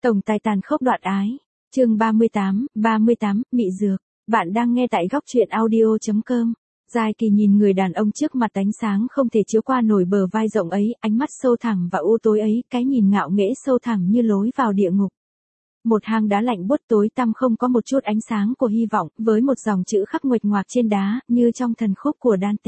Tổng tài tàn khốc đoạn ái. Chương 38, mị dược. Bạn đang nghe tại góc truyện audio.com. Giai Kỳ nhìn người đàn ông trước mặt ánh sáng không thể chiếu qua nổi bờ vai rộng ấy, ánh mắt sâu thẳm và u tối ấy, cái nhìn ngạo nghễ sâu thẳm như lối vào địa ngục. Một hang đá lạnh buốt tối tăm không có một chút ánh sáng của hy vọng, với một dòng chữ khắc nguệch ngoạc trên đá, như trong thần khúc của Dante.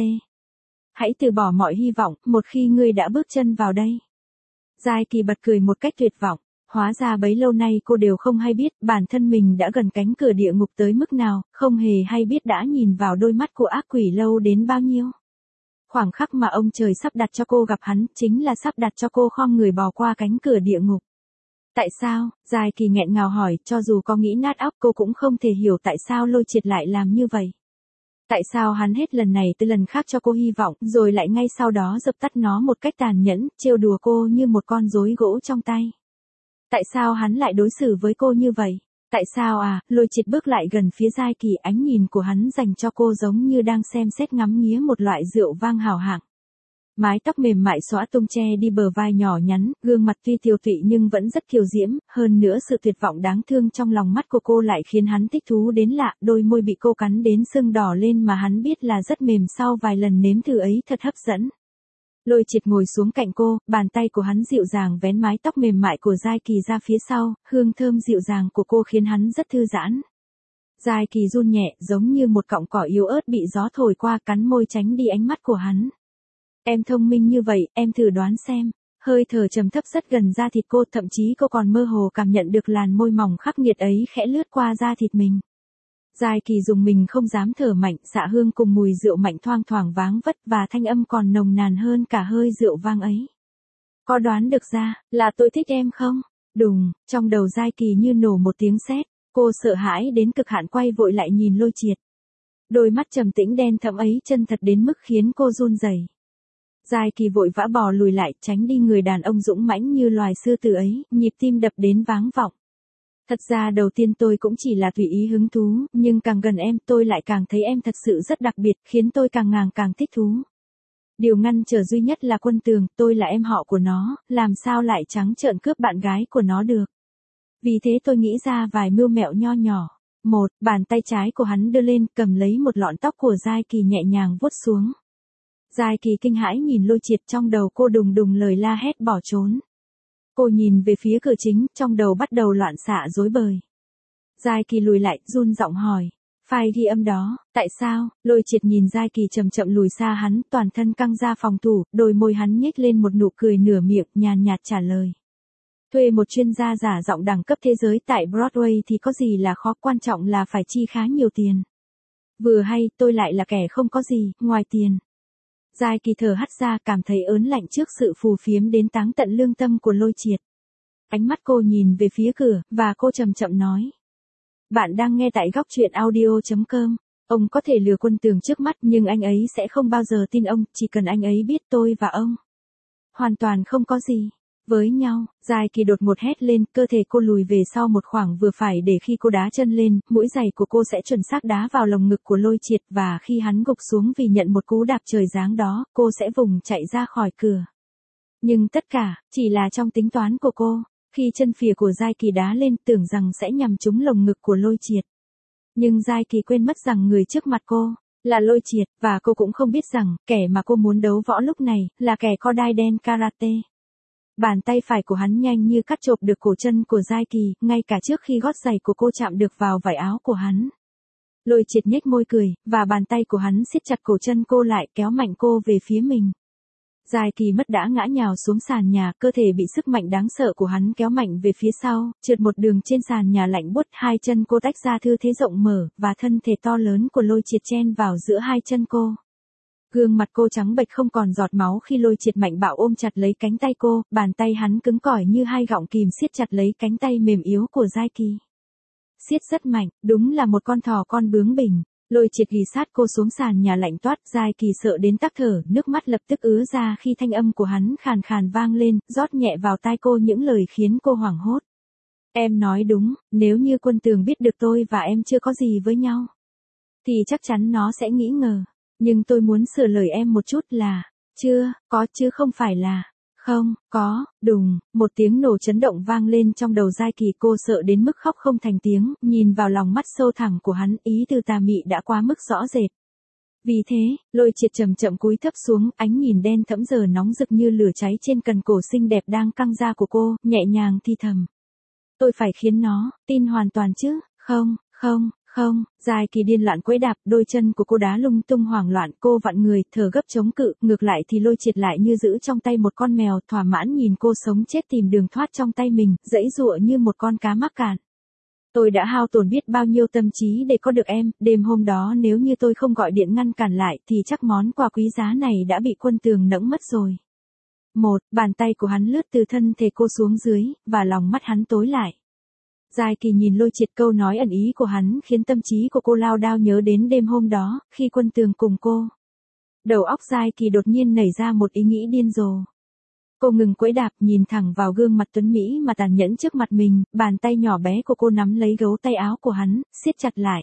Hãy từ bỏ mọi hy vọng, một khi ngươi đã bước chân vào đây. Giai Kỳ bật cười một cách tuyệt vọng. Hóa ra bấy lâu nay cô đều không hay biết bản thân mình đã gần cánh cửa địa ngục tới mức nào, không hề hay biết đã nhìn vào đôi mắt của ác quỷ lâu đến bao nhiêu. Khoảng khắc mà ông trời sắp đặt cho cô gặp hắn, chính là sắp đặt cho cô khom người bò qua cánh cửa địa ngục. Tại sao? Giai Kỳ nghẹn ngào hỏi, cho dù có nghĩ nát óc cô cũng không thể hiểu tại sao Lôi Triệt lại làm như vậy. Tại sao hắn hết lần này tới lần khác cho cô hy vọng, rồi lại ngay sau đó dập tắt nó một cách tàn nhẫn, trêu đùa cô như một con rối gỗ trong tay. Tại sao hắn lại đối xử với cô như vậy? Tại sao Lôi Triệt bước lại gần phía Giai Kỳ, ánh nhìn của hắn dành cho cô giống như đang xem xét ngắm nghía một loại rượu vang hào hạng. Mái tóc mềm mại xõa tung che đi bờ vai nhỏ nhắn, gương mặt tuy tiều tụy nhưng vẫn rất kiều diễm, hơn nữa sự tuyệt vọng đáng thương trong lòng mắt của cô lại khiến hắn thích thú đến lạ, đôi môi bị cô cắn đến sưng đỏ lên mà hắn biết là rất mềm sau vài lần nếm thử ấy thật hấp dẫn. Lôi Triệt ngồi xuống cạnh cô, bàn tay của hắn dịu dàng vén mái tóc mềm mại của Giai Kỳ ra phía sau, hương thơm dịu dàng của cô khiến hắn rất thư giãn. Giai Kỳ run nhẹ, giống như một cọng cỏ yếu ớt bị gió thổi qua, cắn môi tránh đi ánh mắt của hắn. Em thông minh như vậy, em thử đoán xem. Hơi thở trầm thấp rất gần da thịt cô, thậm chí cô còn mơ hồ cảm nhận được làn môi mỏng khắc nghiệt ấy khẽ lướt qua da thịt mình. Giai Kỳ dùng mình không dám thở mạnh, xạ hương cùng mùi rượu mạnh thoang thoảng váng vất và thanh âm còn nồng nàn hơn cả hơi rượu vang ấy. Có đoán được ra, là tôi thích em không? Đùng, trong đầu Giai Kỳ như nổ một tiếng sét, cô sợ hãi đến cực hạn quay vội lại nhìn Lôi Triệt. Đôi mắt trầm tĩnh đen thẫm ấy chân thật đến mức khiến cô run rẩy. Giai Kỳ vội vã bò lùi lại, tránh đi người đàn ông dũng mãnh như loài sư tử ấy, nhịp tim đập đến váng vọng. Thật ra đầu tiên tôi cũng chỉ là tùy ý hứng thú, nhưng càng gần em tôi lại càng thấy em thật sự rất đặc biệt, khiến tôi càng thích thú. Điều ngăn trở duy nhất là Quân Tường, tôi là em họ của nó, làm sao lại trắng trợn cướp bạn gái của nó được. Vì thế tôi nghĩ ra vài mưu mẹo nho nhỏ. Một, bàn tay trái của hắn đưa lên, cầm lấy một lọn tóc của Giai Kỳ nhẹ nhàng vuốt xuống. Giai Kỳ kinh hãi nhìn Lôi Triệt, trong đầu cô đùng đùng lời la hét bỏ trốn. Cô nhìn về phía cửa chính, trong đầu bắt đầu loạn xạ rối bời. Giai Kỳ lùi lại, run giọng hỏi. File ghi âm đó, tại sao? Lôi Triệt nhìn Giai Kỳ chậm chậm lùi xa hắn, toàn thân căng ra phòng thủ, đôi môi hắn nhếch lên một nụ cười nửa miệng, nhàn nhạt trả lời. Thuê một chuyên gia giả giọng đẳng cấp thế giới tại Broadway thì có gì là khó, quan trọng là phải chi khá nhiều tiền. Vừa hay, tôi lại là kẻ không có gì, ngoài tiền. Giai Kỳ thở hắt ra, cảm thấy ớn lạnh trước sự phù phiếm đến táng tận lương tâm của Lôi Triệt. Ánh mắt cô nhìn về phía cửa, và cô chậm chậm nói. Bạn đang nghe tại góc truyện audio.com. Ông có thể lừa Quân Tường trước mắt, nhưng anh ấy sẽ không bao giờ tin ông, chỉ cần anh ấy biết tôi và ông hoàn toàn không có gì với nhau. Giai Kỳ đột ngột hét lên, cơ thể cô lùi về sau một khoảng vừa phải để khi cô đá chân lên, mũi giày của cô sẽ chuẩn xác đá vào lồng ngực của Lôi Triệt, và khi hắn gục xuống vì nhận một cú đạp trời giáng đó, cô sẽ vùng chạy ra khỏi cửa. Nhưng tất cả, chỉ là trong tính toán của cô. Khi chân phìa của Giai Kỳ đá lên, tưởng rằng sẽ nhằm trúng lồng ngực của Lôi Triệt. Nhưng Giai Kỳ quên mất rằng người trước mặt cô là Lôi Triệt, và cô cũng không biết rằng, kẻ mà cô muốn đấu võ lúc này, là kẻ có đai đen karate. Bàn tay phải của hắn nhanh như cắt chộp được cổ chân của Giai Kỳ, ngay cả trước khi gót giày của cô chạm được vào vải áo của hắn. Lôi Triệt nhếch môi cười, và bàn tay của hắn siết chặt cổ chân cô lại, kéo mạnh cô về phía mình. Giai Kỳ mất đã ngã nhào xuống sàn nhà, cơ thể bị sức mạnh đáng sợ của hắn kéo mạnh về phía sau, trượt một đường trên sàn nhà lạnh buốt, hai chân cô tách ra tư thế rộng mở, và thân thể to lớn của Lôi Triệt chen vào giữa hai chân cô. Gương mặt cô trắng bệch không còn giọt máu khi Lôi Triệt mạnh bạo ôm chặt lấy cánh tay cô, bàn tay hắn cứng cỏi như hai gọng kìm siết chặt lấy cánh tay mềm yếu của Giai Kỳ. Siết rất mạnh, đúng là một con thỏ con bướng bỉnh. Lôi Triệt ghì sát cô xuống sàn nhà lạnh toát, Giai Kỳ sợ đến tắc thở, nước mắt lập tức ứa ra khi thanh âm của hắn khàn khàn vang lên, rót nhẹ vào tai cô những lời khiến cô hoảng hốt. Em nói đúng, nếu như Quân Tường biết được tôi và em chưa có gì với nhau, thì chắc chắn nó sẽ nghĩ ngờ. Nhưng tôi muốn sửa lời em một chút là, chưa, có chứ không phải là, Không, có, đùng, một tiếng nổ chấn động vang lên trong đầu Giai Kỳ, cô sợ đến mức khóc không thành tiếng, nhìn vào lòng mắt sâu thẳm của hắn, ý từ tà mị đã quá mức rõ rệt. Vì thế, Lôi Triệt chậm chậm cúi thấp xuống, ánh nhìn đen thẫm giờ nóng rực như lửa cháy trên cần cổ xinh đẹp đang căng ra của cô, nhẹ nhàng thì thầm. Tôi phải khiến nó, tin hoàn toàn chứ, không, không. Không, Giai Kỳ điên loạn quẫy đạp, đôi chân của cô đá lung tung hoảng loạn, cô vặn người, thở gấp chống cự, ngược lại thì Lôi Triệt lại như giữ trong tay một con mèo, thỏa mãn nhìn cô sống chết tìm đường thoát trong tay mình, giãy giụa như một con cá mắc cạn. Tôi đã hao tổn biết bao nhiêu tâm trí để có được em, đêm hôm đó nếu như tôi không gọi điện ngăn cản lại thì chắc món quà quý giá này đã bị Quân Tường nẫng mất rồi. Bàn tay của hắn lướt từ thân thể cô xuống dưới, và lòng mắt hắn tối lại. Giai Kỳ nhìn Lôi Triệt, câu nói ẩn ý của hắn khiến tâm trí của cô lao đao nhớ đến đêm hôm đó, khi Quân Tường cùng cô. Đầu óc Giai Kỳ đột nhiên nảy ra một ý nghĩ điên rồ. Cô ngừng quẫy đạp, nhìn thẳng vào gương mặt tuấn mỹ mà tàn nhẫn trước mặt mình, bàn tay nhỏ bé của cô nắm lấy gấu tay áo của hắn, siết chặt lại.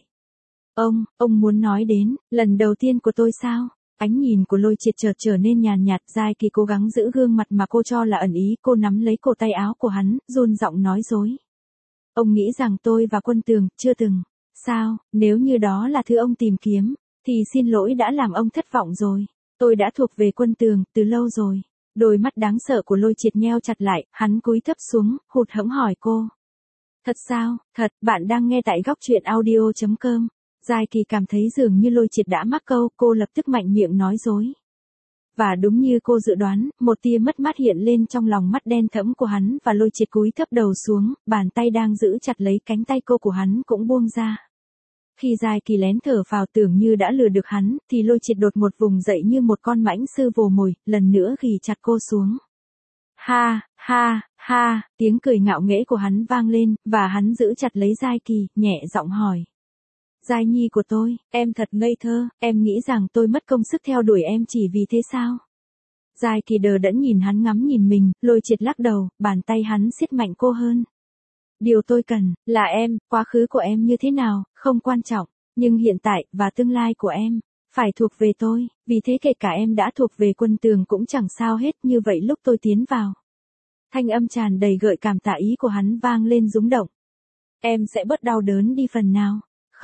Ông muốn nói đến, lần đầu tiên của tôi sao? Ánh nhìn của Lôi Triệt chợt trở nên nhàn nhạt, Giai Kỳ cố gắng giữ gương mặt mà cô cho là ẩn ý, cô nắm lấy cổ tay áo của hắn, run giọng nói dối. Ông nghĩ rằng tôi và Quân Tường chưa từng. Sao, nếu như đó là thứ ông tìm kiếm, thì xin lỗi đã làm ông thất vọng rồi. Tôi đã thuộc về Quân Tường từ lâu rồi. Đôi mắt đáng sợ của Lôi Triệt nheo chặt lại, hắn cúi thấp xuống, hụt hẫng hỏi cô. Thật sao, thật, bạn đang nghe tại góc truyện audio.com. Giai Kỳ cảm thấy dường như Lôi Triệt đã mắc câu, cô lập tức mạnh miệng nói dối. Và đúng như cô dự đoán, một tia mất mát hiện lên trong lòng mắt đen thẫm của hắn, và Lôi Triệt cúi thấp đầu xuống, bàn tay đang giữ chặt lấy cánh tay cô của hắn cũng buông ra. Khi Giai Kỳ lén thở phào tưởng như đã lừa được hắn, thì Lôi Triệt đột một vùng dậy như một con mãnh sư vồ mồi, lần nữa ghì chặt cô xuống. Ha, ha, ha, tiếng cười ngạo nghễ của hắn vang lên, và hắn giữ chặt lấy Giai Kỳ, nhẹ giọng hỏi. Giai nhi của tôi, em thật ngây thơ, em nghĩ rằng tôi mất công sức theo đuổi em chỉ vì thế sao? Giai Kỳ đờ đẫn nhìn hắn ngắm nhìn mình, Lôi Triệt lắc đầu, bàn tay hắn siết mạnh cô hơn. Điều tôi cần, là em, quá khứ của em như thế nào, không quan trọng, nhưng hiện tại, và tương lai của em, phải thuộc về tôi, vì thế kể cả em đã thuộc về Quân Tường cũng chẳng sao hết, như vậy lúc tôi tiến vào. Thanh âm tràn đầy gợi cảm tả ý của hắn vang lên rúng động. Em sẽ bớt đau đớn đi phần nào.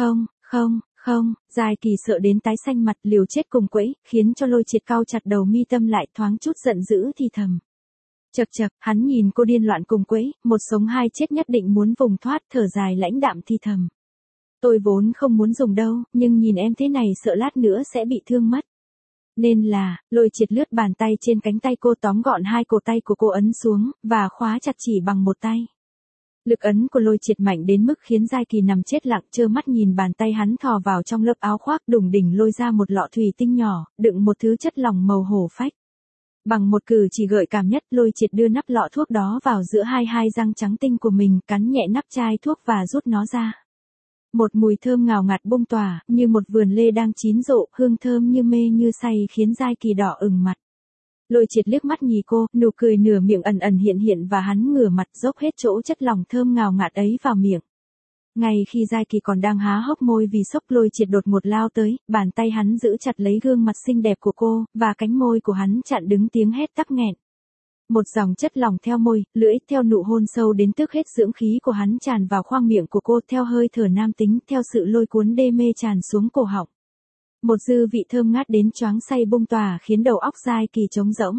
Không, Giai Kỳ sợ đến tái xanh mặt, liều chết cùng quẫy, khiến cho Lôi Triệt cau chặt đầu mi tâm lại, thoáng chút giận dữ thì thầm. Chậc, hắn nhìn cô điên loạn cùng quẫy, một sống hai chết nhất định muốn vùng thoát, thở dài lãnh đạm thì thầm. Tôi vốn không muốn dùng đâu, nhưng nhìn em thế này sợ lát nữa sẽ bị thương mất. Nên là, Lôi Triệt lướt bàn tay trên cánh tay cô, tóm gọn hai cổ tay của cô ấn xuống, và khóa chặt chỉ bằng một tay. Lực ấn của Lôi Triệt mạnh đến mức khiến Giai Kỳ nằm chết lặng, trơ mắt nhìn bàn tay hắn thò vào trong lớp áo khoác, đùng đỉnh lôi ra một lọ thủy tinh nhỏ, đựng một thứ chất lỏng màu hổ phách. Bằng một cử chỉ gợi cảm nhất, Lôi Triệt đưa nắp lọ thuốc đó vào giữa hai răng trắng tinh của mình, cắn nhẹ nắp chai thuốc và rút nó ra. Một mùi thơm ngào ngạt bung tỏa, như một vườn lê đang chín rộ, hương thơm như mê như say khiến Giai Kỳ đỏ ửng mặt. Lôi Triệt liếc mắt nhìn cô, nụ cười nửa miệng ẩn ẩn hiện và hắn ngửa mặt dốc hết chỗ chất lỏng thơm ngào ngạt ấy vào miệng. Ngay khi Giai Kỳ còn đang há hốc môi vì sốc, Lôi Triệt đột ngột lao tới, bàn tay hắn giữ chặt lấy gương mặt xinh đẹp của cô, và cánh môi của hắn chặn đứng tiếng hét tắc nghẹn. Một dòng chất lỏng theo môi, lưỡi, theo nụ hôn sâu đến tước hết dưỡng khí của hắn tràn vào khoang miệng của cô, theo hơi thở nam tính, theo sự lôi cuốn đê mê tràn xuống cổ họng. Một dư vị thơm ngát đến choáng say bung tỏa khiến đầu óc Giai Kỳ trống rỗng.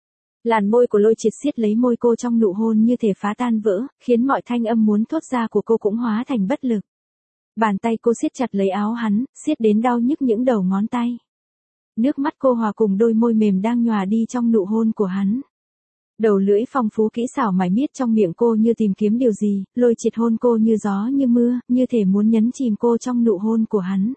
Làn môi của Lôi Triệt siết lấy môi cô trong nụ hôn như thể phá tan vỡ, khiến mọi thanh âm muốn thốt ra của cô cũng hóa thành bất lực. Bàn tay cô siết chặt lấy áo hắn, siết đến đau nhức những đầu ngón tay. Nước mắt cô hòa cùng đôi môi mềm đang nhòa đi trong nụ hôn của hắn. Đầu lưỡi phong phú kỹ xảo mải miết trong miệng cô như tìm kiếm điều gì, Lôi Triệt hôn cô như gió như mưa, như thể muốn nhấn chìm cô trong nụ hôn của hắn.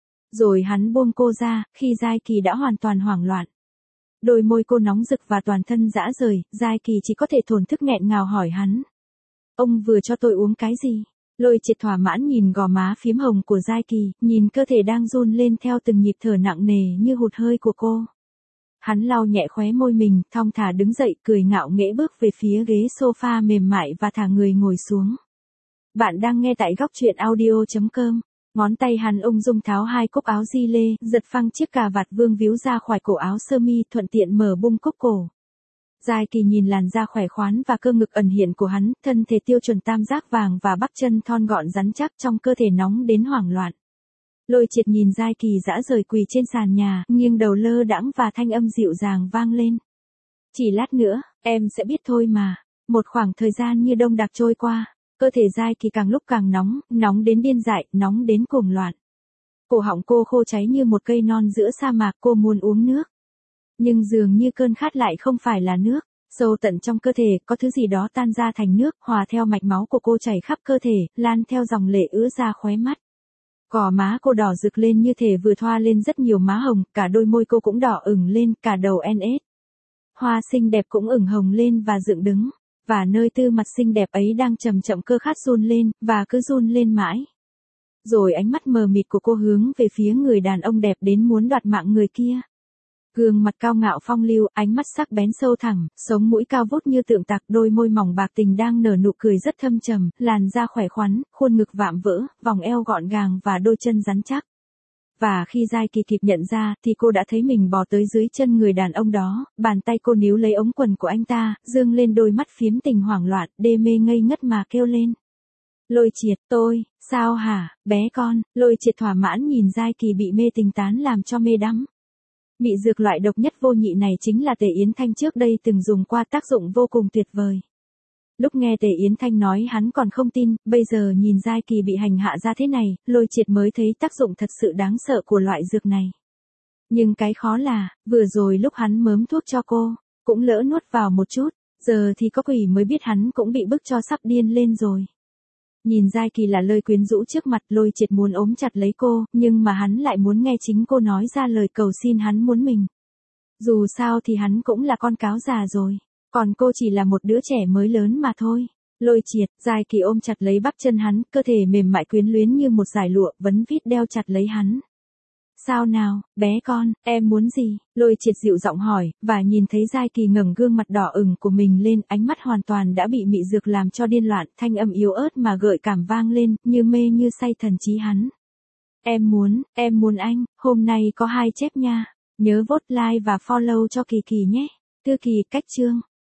Rồi hắn buông cô ra, khi Giai Kỳ đã hoàn toàn hoảng loạn. Đôi môi cô nóng rực và toàn thân rã rời, Giai Kỳ chỉ có thể thổn thức nghẹn ngào hỏi hắn. Ông vừa cho tôi uống cái gì? Lôi Triệt thỏa mãn nhìn gò má phím hồng của Giai Kỳ, nhìn cơ thể đang run lên theo từng nhịp thở nặng nề như hụt hơi của cô. Hắn lau nhẹ khóe môi mình, thong thả đứng dậy, cười ngạo nghễ bước về phía ghế sofa mềm mại và thả người ngồi xuống. Bạn đang nghe tại góc truyện audio.com. Ngón tay hắn ung dung tháo hai cúc áo di lê, giật phăng chiếc cà vạt vương víu ra khỏi cổ áo sơ mi, thuận tiện mở bung cúc cổ. Giai Kỳ nhìn làn da khỏe khoắn và cơ ngực ẩn hiện của hắn, thân thể tiêu chuẩn tam giác vàng và bắp chân thon gọn rắn chắc, trong cơ thể nóng đến hoảng loạn. Lôi Triệt nhìn Giai Kỳ dã rời quỳ trên sàn nhà, nghiêng đầu lơ đãng và thanh âm dịu dàng vang lên. Chỉ lát nữa, em sẽ biết thôi mà. Một khoảng thời gian như đông đặc trôi qua, cơ thể Giai Kỳ càng lúc càng nóng, nóng đến điên dại, nóng đến cuồng loạn. Cổ họng cô khô cháy như một cây non giữa sa mạc, cô muốn uống nước. Nhưng dường như cơn khát lại không phải là nước, sâu tận trong cơ thể có thứ gì đó tan ra thành nước, hòa theo mạch máu của cô chảy khắp cơ thể, lan theo dòng lệ ứa ra khóe mắt. Gò má cô đỏ rực lên như thể vừa thoa lên rất nhiều má hồng, cả đôi môi cô cũng đỏ ửng lên, cả đầu NS. Hoa xinh đẹp cũng ửng hồng lên và dựng đứng, và nơi tư mặt xinh đẹp ấy đang chậm chậm cơ khát run lên, và cứ run lên mãi. Rồi ánh mắt mờ mịt của cô hướng về phía người đàn ông đẹp đến muốn đoạt mạng người kia. Gương mặt cao ngạo phong lưu, ánh mắt sắc bén sâu thẳm, sống mũi cao vút như tượng tạc, đôi môi mỏng bạc tình đang nở nụ cười rất thâm trầm, làn da khỏe khoắn, khuôn ngực vạm vỡ, vòng eo gọn gàng và đôi chân rắn chắc. Và khi Giai Kỳ kịp nhận ra, thì cô đã thấy mình bò tới dưới chân người đàn ông đó, bàn tay cô níu lấy ống quần của anh ta, dương lên đôi mắt phiếm tình hoảng loạn, đê mê ngây ngất mà kêu lên. Lôi Triệt, tôi, sao hả, bé con, Lôi Triệt thỏa mãn nhìn Giai Kỳ bị mê tình tán làm cho mê đắm. Mị dược loại độc nhất vô nhị này chính là Tề Yến Thanh trước đây từng dùng qua, tác dụng vô cùng tuyệt vời. Lúc nghe Tề Yến Thanh nói hắn còn không tin, bây giờ nhìn Giai Kỳ bị hành hạ ra thế này, Lôi Triệt mới thấy tác dụng thật sự đáng sợ của loại dược này. Nhưng cái khó là, vừa rồi lúc hắn mớm thuốc cho cô, cũng lỡ nuốt vào một chút, giờ thì có quỷ mới biết hắn cũng bị bức cho sắp điên lên rồi. Nhìn Giai Kỳ là lời quyến rũ trước mặt, Lôi Triệt muốn ôm chặt lấy cô, nhưng mà hắn lại muốn nghe chính cô nói ra lời cầu xin hắn muốn mình. Dù sao thì hắn cũng là con cáo già rồi, còn cô chỉ là một đứa trẻ mới lớn mà thôi. Lôi Triệt, Giai Kỳ ôm chặt lấy bắp chân hắn, cơ thể mềm mại quyến luyến như một dải lụa, vấn vít đeo chặt lấy hắn. Sao nào, bé con, em muốn gì? Lôi Triệt dịu giọng hỏi, và nhìn thấy Giai Kỳ ngẩng gương mặt đỏ ửng của mình lên, ánh mắt hoàn toàn đã bị mị dược làm cho điên loạn, thanh âm yếu ớt mà gợi cảm vang lên, như mê như say thần trí hắn. Em muốn anh, hôm nay có 2 chép nha. Nhớ vote like và follow cho Kỳ Kỳ nhé. Thư Kỳ, cách chương.